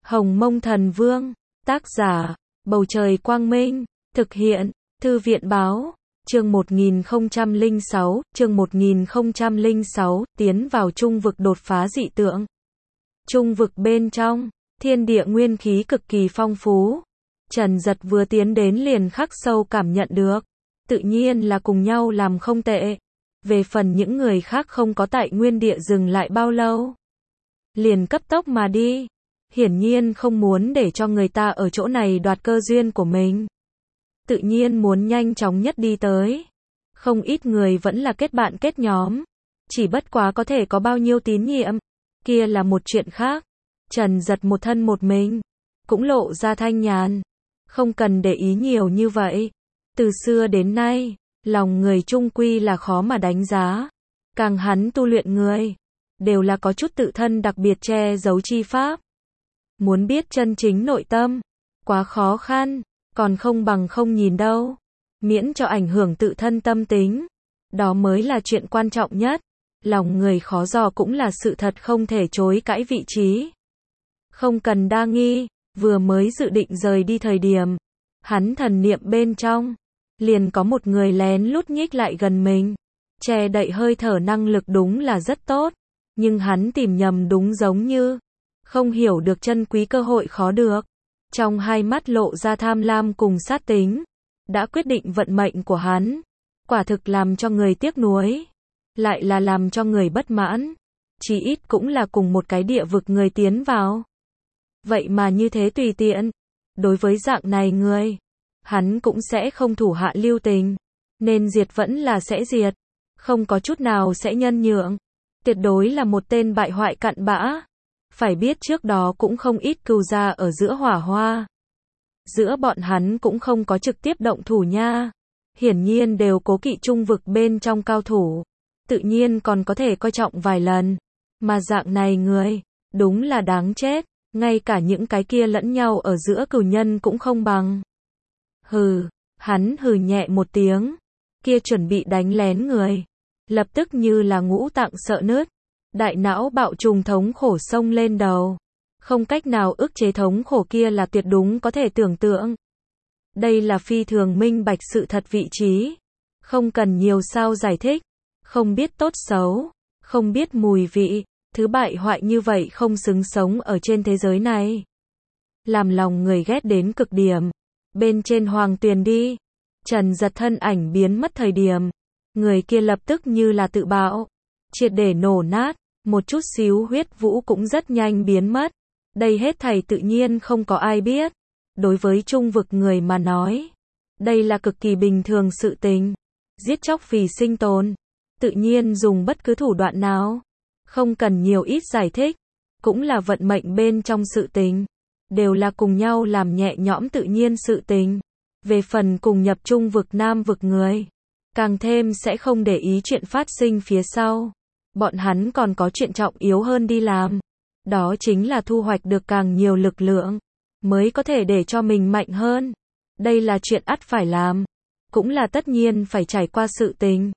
Hồng Mông Thần Vương, tác giả, Bầu Trời Quang Minh, thực hiện, Thư viện Báo, chương 1006, tiến vào trung vực đột phá dị tượng. Trung vực bên trong, thiên địa nguyên khí cực kỳ phong phú. Trần Dật vừa tiến đến liền khắc sâu cảm nhận được, tự nhiên là cùng nhau làm không tệ. Về phần những người khác không có tại nguyên địa dừng lại bao lâu, liền cấp tốc mà đi. Hiển nhiên không muốn để cho người ta ở chỗ này đoạt cơ duyên của mình. Tự nhiên muốn nhanh chóng nhất đi tới. Không ít người vẫn là kết bạn kết nhóm. Chỉ bất quá có thể có bao nhiêu tín nhiệm, kia là một chuyện khác. Trần Dật một thân một mình, cũng lộ ra thanh nhàn. Không cần để ý nhiều như vậy. Từ xưa đến nay, lòng người chung quy là khó mà đánh giá. Càng hắn tu luyện người, đều là có chút tự thân đặc biệt che giấu chi pháp. Muốn biết chân chính nội tâm, quá khó khăn, còn không bằng không nhìn đâu. Miễn cho ảnh hưởng tự thân tâm tính. Đó mới là chuyện quan trọng nhất. Lòng người khó dò cũng là sự thật không thể chối cãi vị trí. Không cần đa nghi, vừa mới dự định rời đi thời điểm, hắn thần niệm bên trong, liền có một người lén lút nhích lại gần mình. Che đậy hơi thở năng lực đúng là rất tốt, nhưng hắn tìm nhầm đúng giống như không hiểu được chân quý cơ hội khó được. Trong hai mắt lộ ra tham lam cùng sát tính, đã quyết định vận mệnh của hắn. Quả thực làm cho người tiếc nuối, lại là làm cho người bất mãn. Chí ít cũng là cùng một cái địa vực người tiến vào, vậy mà như thế tùy tiện. Đối với dạng này người, hắn cũng sẽ không thủ hạ lưu tình. Nên diệt vẫn là sẽ diệt, không có chút nào sẽ nhân nhượng. Tuyệt đối là một tên bại hoại cặn bã. Phải biết trước đó cũng không ít cừu gia ở giữa hỏa hoa. Giữa bọn hắn cũng không có trực tiếp động thủ nha. Hiển nhiên đều cố kỵ trung vực bên trong cao thủ. Tự nhiên còn có thể coi trọng vài lần. Mà dạng này người, đúng là đáng chết. Ngay cả những cái kia lẫn nhau ở giữa cừu nhân cũng không bằng. Hừ, hắn hừ nhẹ một tiếng. Kia chuẩn bị đánh lén người, lập tức như là ngũ tạng sợ nứt. Đại não bạo trùng thống khổ xông lên đầu. Không cách nào ức chế thống khổ kia là tuyệt đúng có thể tưởng tượng. Đây là phi thường minh bạch sự thật vị trí. Không cần nhiều sao giải thích. Không biết tốt xấu, không biết mùi vị. Thứ bại hoại như vậy không xứng sống ở trên thế giới này. Làm lòng người ghét đến cực điểm. Bên trên hoàng tuyền đi. Trần Dật thân ảnh biến mất thời điểm, người kia lập tức như là tự bạo, triệt để nổ nát. Một chút xíu huyết vũ cũng rất nhanh biến mất. Đây hết thảy tự nhiên không có ai biết. Đối với trung vực người mà nói, đây là cực kỳ bình thường sự tình. Giết chóc vì sinh tồn, tự nhiên dùng bất cứ thủ đoạn nào. Không cần nhiều ít giải thích, cũng là vận mệnh bên trong sự tình. Đều là cùng nhau làm nhẹ nhõm tự nhiên sự tình. Về phần cùng nhập trung vực nam vực người, càng thêm sẽ không để ý chuyện phát sinh phía sau. Bọn hắn còn có chuyện trọng yếu hơn đi làm. Đó chính là thu hoạch được càng nhiều lực lượng, mới có thể để cho mình mạnh hơn. Đây là chuyện ắt phải làm, cũng là tất nhiên phải trải qua sự tình.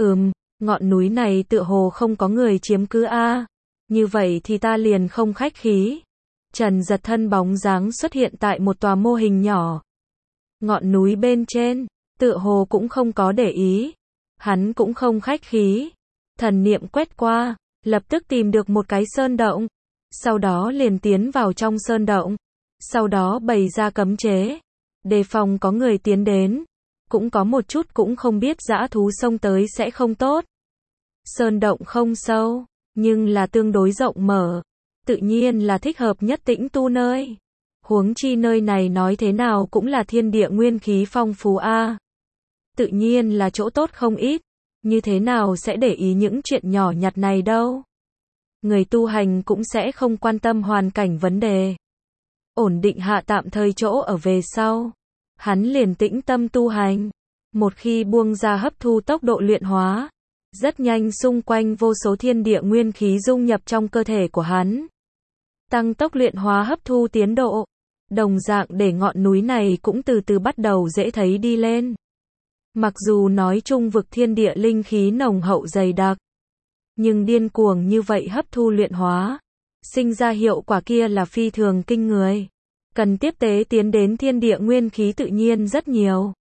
Ngọn núi này tựa hồ không có người chiếm cứ a. Như vậy thì ta liền không khách khí. Trần Dật thân bóng dáng xuất hiện tại một tòa mô hình nhỏ. Ngọn núi bên trên, tựa hồ cũng không có để ý. Hắn cũng không khách khí. Thần niệm quét qua, lập tức tìm được một cái sơn động. Sau đó liền tiến vào trong sơn động. Sau đó bày ra cấm chế, đề phòng có người tiến đến. Cũng có một chút cũng không biết dã thú xông tới sẽ không tốt. Sơn động không sâu, nhưng là tương đối rộng mở. Tự nhiên là thích hợp nhất tĩnh tu nơi. Huống chi nơi này nói thế nào cũng là thiên địa nguyên khí phong phú a. Tự nhiên là chỗ tốt không ít. Như thế nào sẽ để ý những chuyện nhỏ nhặt này đâu. Người tu hành cũng sẽ không quan tâm hoàn cảnh vấn đề. Ổn định hạ tạm thời chỗ ở về sau, hắn liền tĩnh tâm tu hành. Một khi buông ra hấp thu tốc độ luyện hóa, rất nhanh xung quanh vô số thiên địa nguyên khí dung nhập trong cơ thể của hắn. Tăng tốc luyện hóa hấp thu tiến độ. Đồng dạng để ngọn núi này cũng từ từ bắt đầu dễ thấy đi lên. Mặc dù nói trung vực thiên địa linh khí nồng hậu dày đặc, nhưng điên cuồng như vậy hấp thu luyện hóa, sinh ra hiệu quả kia là phi thường kinh người. Cần tiếp tế tiến đến thiên địa nguyên khí tự nhiên rất nhiều.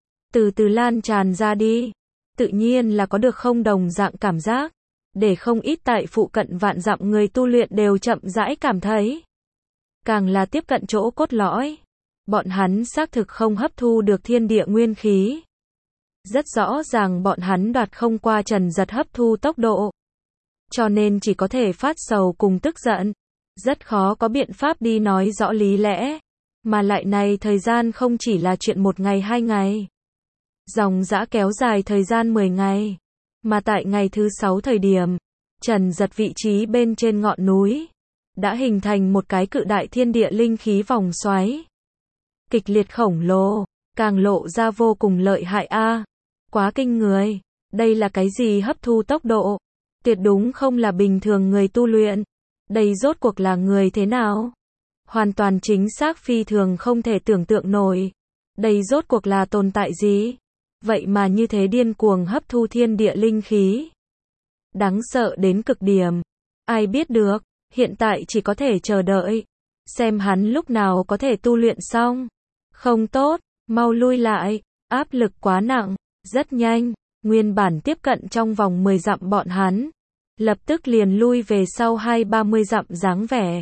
Từ từ lan tràn ra đi. Tự nhiên là có được không đồng dạng cảm giác. Để không ít tại phụ cận vạn dặm người tu luyện đều chậm rãi cảm thấy. Càng là tiếp cận chỗ cốt lõi. Bọn hắn xác thực không hấp thu được thiên địa nguyên khí. Rất rõ ràng bọn hắn đoạt không qua Trần Giật hấp thu tốc độ. Cho nên chỉ có thể phát sầu cùng tức giận. Rất khó có biện pháp đi nói rõ lý lẽ. Mà lại này thời gian không chỉ là chuyện 1 ngày 2 ngày. Dòng dã kéo dài thời gian 10 ngày. Mà tại ngày thứ 6 thời điểm, Trần Giật vị trí bên trên ngọn núi. Đã hình thành một cái cự đại thiên địa linh khí vòng xoáy. Kịch liệt khổng lồ, càng lộ ra vô cùng lợi hại a. Quá kinh người. Đây là cái gì hấp thu tốc độ? Tuyệt đúng không là bình thường người tu luyện. Đây rốt cuộc là người thế nào? Hoàn toàn chính xác phi thường không thể tưởng tượng nổi. Đây rốt cuộc là tồn tại gì? Vậy mà như thế điên cuồng hấp thu thiên địa linh khí. Đáng sợ đến cực điểm. Ai biết được, hiện tại chỉ có thể chờ đợi. Xem hắn lúc nào có thể tu luyện xong. Không tốt, mau lui lại, áp lực quá nặng, rất nhanh, nguyên bản tiếp cận trong vòng 10 dặm bọn hắn. Lập tức liền lui về sau 20-30 dặm dáng vẻ.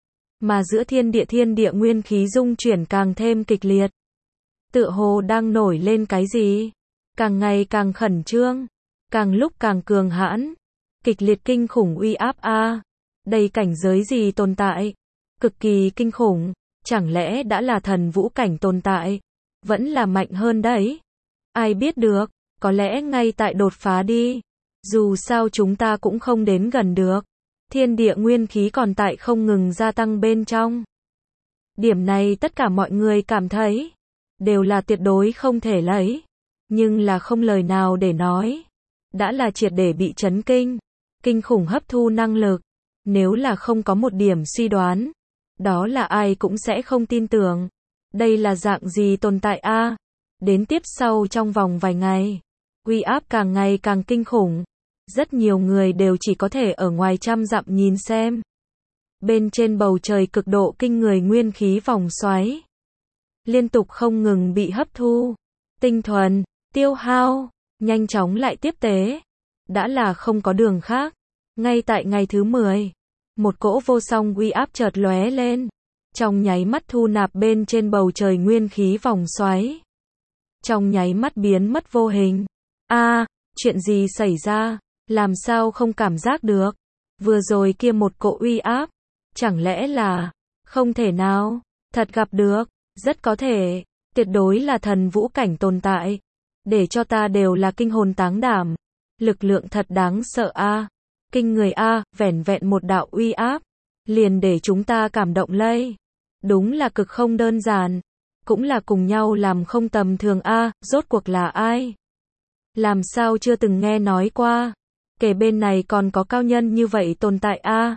Mà giữa thiên địa nguyên khí dung chuyển càng thêm kịch liệt. Tựa hồ đang nổi lên cái gì? Càng ngày càng khẩn trương, càng lúc càng cường hãn. Kịch liệt kinh khủng uy áp a. Đây cảnh giới gì tồn tại? Cực kỳ kinh khủng, chẳng lẽ đã là thần vũ cảnh tồn tại? Vẫn là mạnh hơn đấy. Ai biết được, có lẽ ngay tại đột phá đi. Dù sao chúng ta cũng không đến gần được. Thiên địa nguyên khí còn tại không ngừng gia tăng bên trong. Điểm này tất cả mọi người cảm thấy đều là tuyệt đối không thể lấy. Nhưng là không lời nào để nói. Đã là triệt để bị chấn kinh. Kinh khủng hấp thu năng lực. Nếu là không có một điểm suy đoán, đó là ai cũng sẽ không tin tưởng. Đây là dạng gì tồn tại a? Đến tiếp sau trong vòng vài ngày, uy áp càng ngày càng kinh khủng. Rất nhiều người đều chỉ có thể ở ngoài trăm dặm nhìn xem. Bên trên bầu trời cực độ kinh người nguyên khí vòng xoáy. Liên tục không ngừng bị hấp thu. Tinh thuần, tiêu hao, nhanh chóng lại tiếp tế. Đã là không có đường khác. Ngay tại ngày thứ 10, một cỗ vô song uy áp chợt lóe lên. Trong nháy mắt thu nạp bên trên bầu trời nguyên khí vòng xoáy. Trong nháy mắt biến mất vô hình. Chuyện gì xảy ra? Làm sao không cảm giác được? Vừa rồi kia một cỗ uy áp. Chẳng lẽ là... Không thể nào. Thật gặp được. Rất có thể. Tuyệt đối là thần vũ cảnh tồn tại. Để cho ta đều là kinh hồn táng đảm. Lực lượng thật đáng sợ a. Kinh người a, vẻn vẹn một đạo uy áp. Liền để chúng ta cảm động lây. Đúng là cực không đơn giản. Cũng là cùng nhau làm không tầm thường a, rốt cuộc là ai? Làm sao chưa từng nghe nói qua? Kể bên này còn có cao nhân như vậy tồn tại a.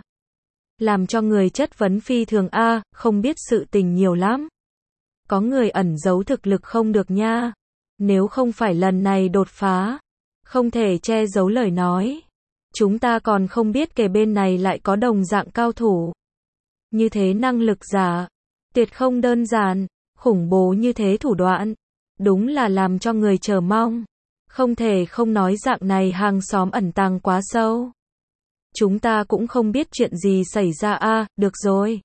Làm cho người chất vấn phi thường a, không biết sự tình nhiều lắm. Có người ẩn giấu thực lực không được nha. Nếu không phải lần này đột phá, không thể che giấu lời nói. Chúng ta còn không biết kể bên này lại có đồng dạng cao thủ. Như thế năng lực giả, tuyệt không đơn giản, khủng bố như thế thủ đoạn. Đúng là làm cho người chờ mong. Không thể không nói dạng này hàng xóm ẩn tàng quá sâu. Chúng ta cũng không biết chuyện gì xảy ra a, được rồi.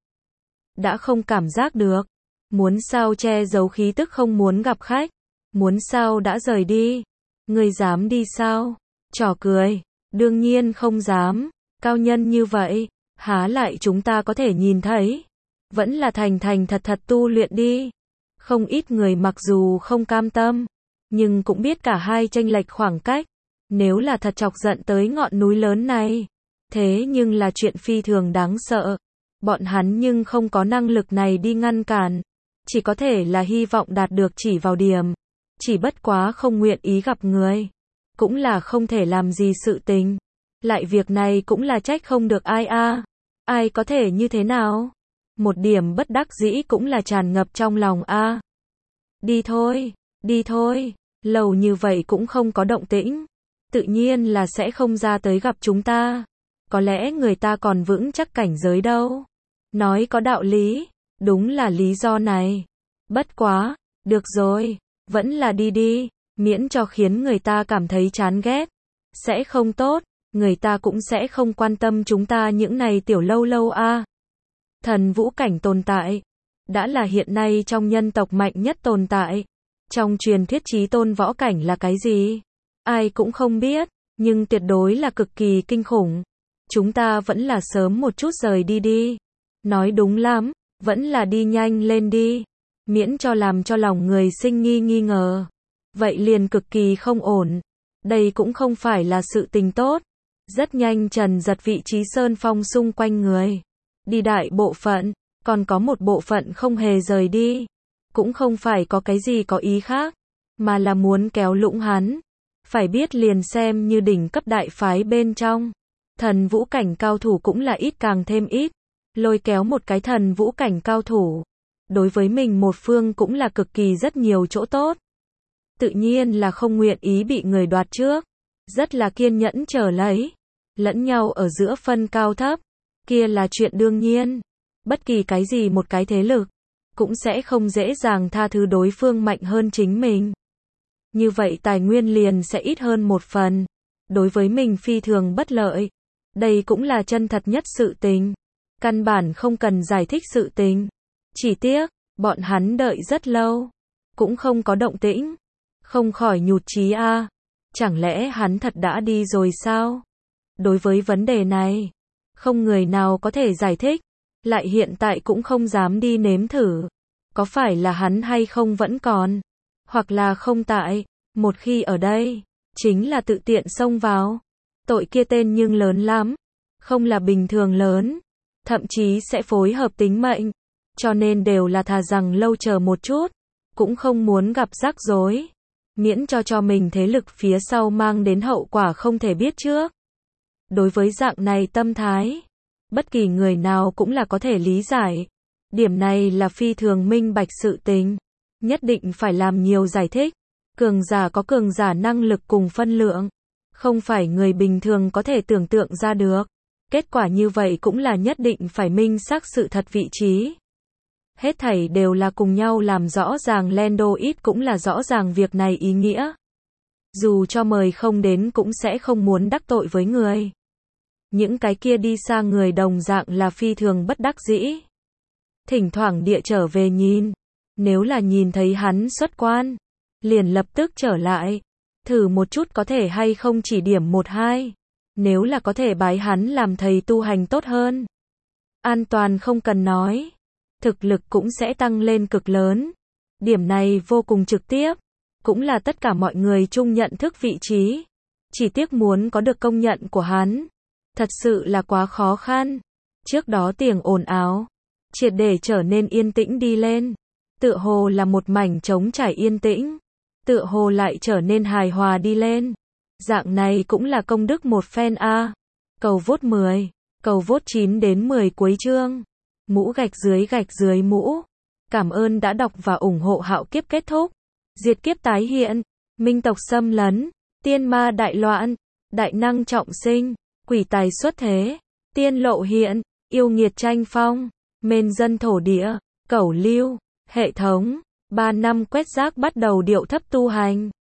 Đã không cảm giác được. Muốn sao che giấu khí tức không muốn gặp khách. Muốn sao đã rời đi. Ngươi dám đi sao? Trò cười. Đương nhiên không dám. Cao nhân như vậy, há lại chúng ta có thể nhìn thấy. Vẫn là thành thành thật thật tu luyện đi. Không ít người mặc dù không cam tâm, nhưng cũng biết cả hai chênh lệch khoảng cách. Nếu là thật chọc giận tới ngọn núi lớn này, thế nhưng là chuyện phi thường đáng sợ. Bọn hắn nhưng không có năng lực này đi ngăn cản. Chỉ có thể là hy vọng đạt được chỉ vào điểm. Chỉ bất quá không nguyện ý gặp người. Cũng là không thể làm gì sự tình. Lại việc này cũng là trách không được ai a. Ai có thể như thế nào? Một điểm bất đắc dĩ cũng là tràn ngập trong lòng a. Đi thôi, lâu như vậy cũng không có động tĩnh. Tự nhiên là sẽ không ra tới gặp chúng ta. có lẽ người ta còn vững chắc cảnh giới đâu. Nói có đạo lý, đúng là lý do này. Bất quá, được rồi, vẫn là đi đi, miễn cho khiến người ta cảm thấy chán ghét. Sẽ không tốt, người ta cũng sẽ không quan tâm chúng ta những này tiểu lâu lâu a. Thần vũ cảnh tồn tại, đã là hiện nay trong nhân tộc mạnh nhất tồn tại. Trong truyền thuyết chí tôn võ cảnh là cái gì? Ai cũng không biết, nhưng tuyệt đối là cực kỳ kinh khủng. Chúng ta vẫn là sớm một chút rời đi đi. Nói đúng lắm, vẫn là đi nhanh lên đi. Miễn cho làm cho lòng người sinh nghi ngờ. Vậy liền cực kỳ không ổn. Đây cũng không phải là sự tình tốt. Rất nhanh Trần Giật vị trí sơn phong xung quanh người. Đi đại bộ phận, còn có một bộ phận không hề rời đi. Cũng không phải có cái gì có ý khác, mà là muốn kéo lũng hắn. Phải biết liền xem như đỉnh cấp đại phái bên trong. Thần vũ cảnh cao thủ cũng là ít càng thêm ít. Lôi kéo một cái thần vũ cảnh cao thủ. Đối với mình một phương cũng là cực kỳ rất nhiều chỗ tốt. Tự nhiên là không nguyện ý bị người đoạt trước. Rất là kiên nhẫn chờ lấy. Lẫn nhau ở giữa phân cao thấp. Kia là chuyện đương nhiên. Bất kỳ cái gì một cái thế lực. Cũng sẽ không dễ dàng tha thứ đối phương mạnh hơn chính mình. Như vậy tài nguyên liền sẽ ít hơn một phần. Đối với mình phi thường bất lợi. Đây cũng là chân thật nhất sự tình. Căn bản không cần giải thích sự tình. Chỉ tiếc, bọn hắn đợi rất lâu. Cũng không có động tĩnh. Không khỏi nhụt chí a. Chẳng lẽ hắn thật đã đi rồi sao? Đối với vấn đề này, không người nào có thể giải thích. Lại hiện tại cũng không dám đi nếm thử. Có phải là hắn hay không vẫn còn? Hoặc là không tại. Một khi ở đây, chính là tự tiện xông vào. Tội kia tên nhưng lớn lắm. Không là bình thường lớn. Thậm chí sẽ phối hợp tính mệnh. Cho nên đều là thà rằng lâu chờ một chút. Cũng không muốn gặp rắc rối. Miễn cho mình thế lực phía sau mang đến hậu quả không thể biết trước. Đối với dạng này tâm thái, bất kỳ người nào cũng là có thể lý giải. Điểm này là phi thường minh bạch sự tình. Nhất định phải làm nhiều giải thích. Cường giả có cường giả năng lực cùng phân lượng. Không phải người bình thường có thể tưởng tượng ra được. Kết quả như vậy cũng là nhất định phải minh xác sự thật vị trí. Hết thảy đều là cùng nhau làm rõ ràng Lendo ít cũng là rõ ràng việc này ý nghĩa. Dù cho mời không đến cũng sẽ không muốn đắc tội với người. Những cái kia đi xa người đồng dạng là phi thường bất đắc dĩ. Thỉnh thoảng địa trở về nhìn. Nếu là nhìn thấy hắn xuất quan, liền lập tức trở lại. Thử một chút có thể hay không chỉ điểm một hai. Nếu là có thể bái hắn làm thầy tu hành tốt hơn. An toàn không cần nói. Thực lực cũng sẽ tăng lên cực lớn. Điểm này vô cùng trực tiếp. Cũng là tất cả mọi người chung nhận thức vị trí. Chỉ tiếc muốn có được công nhận của hắn. Thật sự là quá khó khăn. Trước đó tiếng ồn ào. Triệt để trở nên yên tĩnh đi lên. Tựa hồ là một mảnh trống trải yên tĩnh. Tựa hồ lại trở nên hài hòa đi lên. Dạng này cũng là công đức một phen a. Cầu vote 10. Cầu vote 9 đến 10 cuối chương. Mũ gạch dưới mũ. Cảm ơn đã đọc và ủng hộ Hạo Kiếp kết thúc. Diệt kiếp tái hiện. Minh tộc xâm lấn. Tiên ma đại loạn. Đại năng trọng sinh. Quỷ tài xuất thế. Tiên lộ hiện. Yêu nghiệt tranh phong. Mên dân thổ địa. Cẩu lưu. Hệ thống. 3 năm quét rác bắt đầu điệu thấp tu hành.